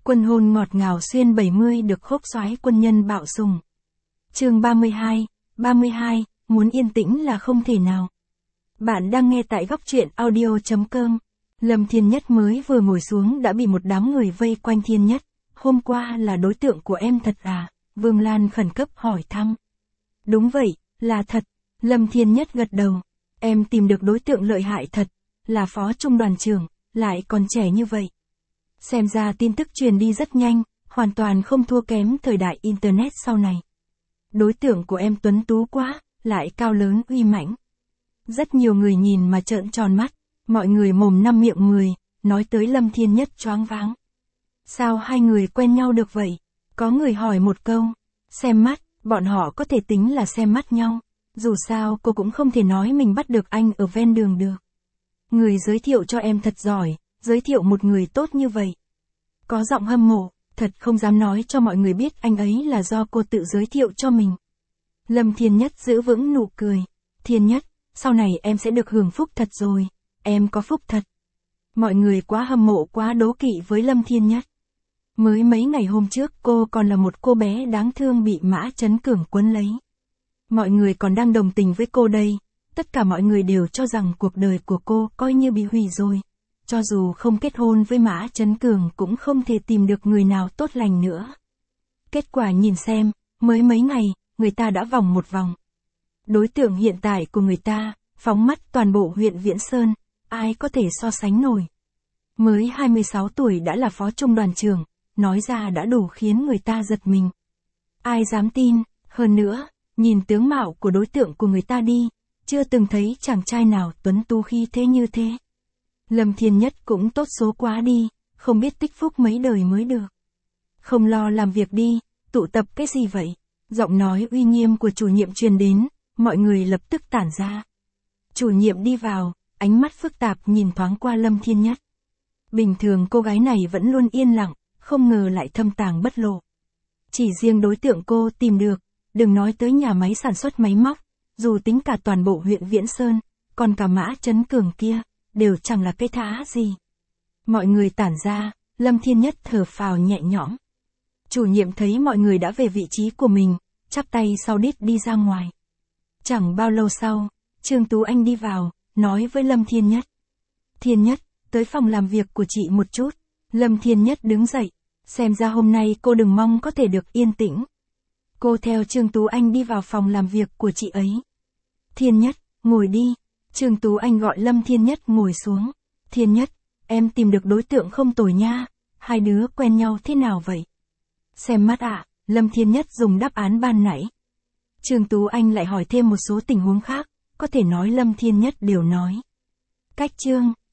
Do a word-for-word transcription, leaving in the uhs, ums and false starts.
Quân hôn ngọt ngào xuyên bảy mươi được khốc soái quân nhân bạo sùng. Chương ba mươi hai, ba mươi hai, muốn yên tĩnh là không thể nào. Bạn đang nghe tại góc truyện audio chấm com. Lâm Thiên Nhất mới vừa ngồi xuống đã bị một đám người vây quanh. Thiên Nhất, hôm qua là đối tượng của em thật à? Vương Lan khẩn cấp hỏi thăm. Đúng vậy, là thật. Lâm Thiên Nhất gật đầu. Em tìm được đối tượng lợi hại thật, là phó trung đoàn trưởng, lại còn trẻ như vậy. Xem ra tin tức truyền đi rất nhanh, hoàn toàn không thua kém thời đại Internet sau này. Đối tượng của em tuấn tú quá, lại cao lớn uy mãnh. Rất nhiều người nhìn mà trợn tròn mắt, mọi người mồm năm miệng mười, nói tới Lâm Thiên Nhất choáng váng. Sao hai người quen nhau được vậy? Có người hỏi một câu. Xem mắt, bọn họ có thể tính là xem mắt nhau. Dù sao cô cũng không thể nói mình bắt được anh ở ven đường được. Người giới thiệu cho em thật giỏi, giới thiệu một người tốt như vậy. Có giọng hâm mộ, thật không dám nói cho mọi người biết anh ấy là do cô tự giới thiệu cho mình. Lâm Thiên Nhất giữ vững nụ cười. Thiên Nhất, sau này em sẽ được hưởng phúc thật rồi, em có phúc thật. Mọi người quá hâm mộ quá đố kỵ với Lâm Thiên Nhất. Mới mấy ngày hôm trước cô còn là một cô bé đáng thương bị Mã Chấn Cường quấn lấy. Mọi người còn đang đồng tình với cô đây, tất cả mọi người đều cho rằng cuộc đời của cô coi như bị hủy rồi. Cho dù không kết hôn với Mã Chấn Cường cũng không thể tìm được người nào tốt lành nữa. Kết quả nhìn xem, mới mấy ngày, người ta đã vòng một vòng. Đối tượng hiện tại của người ta, phóng mắt toàn bộ huyện Viễn Sơn, ai có thể so sánh nổi. Mới hai mươi sáu tuổi đã là phó trung đoàn trưởng, nói ra đã đủ khiến người ta giật mình. Ai dám tin, hơn nữa, nhìn tướng mạo của đối tượng của người ta đi, chưa từng thấy chàng trai nào tuấn tú khí thế như thế. Lâm Thiên Nhất cũng tốt số quá đi, không biết tích phúc mấy đời mới được. Không lo làm việc đi, tụ tập cái gì vậy? Giọng nói uy nghiêm của chủ nhiệm truyền đến, mọi người lập tức tản ra. Chủ nhiệm đi vào, ánh mắt phức tạp nhìn thoáng qua Lâm Thiên Nhất. Bình thường cô gái này vẫn luôn yên lặng, không ngờ lại thâm tàng bất lộ. Chỉ riêng đối tượng cô tìm được, đừng nói tới nhà máy sản xuất máy móc, dù tính cả toàn bộ huyện Viễn Sơn, còn cả Mã Chấn Cường kia, đều chẳng là cái thá gì. Mọi người tản ra, Lâm Thiên Nhất thở phào nhẹ nhõm. Chủ nhiệm thấy mọi người đã về vị trí của mình, chắp tay sau đít đi ra ngoài. Chẳng bao lâu sau, Trương Tú Anh đi vào, nói với Lâm Thiên Nhất. Thiên Nhất, tới phòng làm việc của chị một chút. Lâm Thiên Nhất đứng dậy, xem ra hôm nay cô đừng mong có thể được yên tĩnh. Cô theo Trương Tú Anh đi vào phòng làm việc của chị ấy. Thiên Nhất, ngồi đi. Trương Tú Anh gọi Lâm Thiên Nhất ngồi xuống. Thiên Nhất, em tìm được đối tượng không tồi nha, hai đứa quen nhau thế nào vậy? Xem mắt ạ, à, Lâm Thiên Nhất dùng đáp án ban nãy. Trương Tú Anh lại hỏi thêm một số tình huống khác, có thể nói Lâm Thiên Nhất đều nói. Cách chương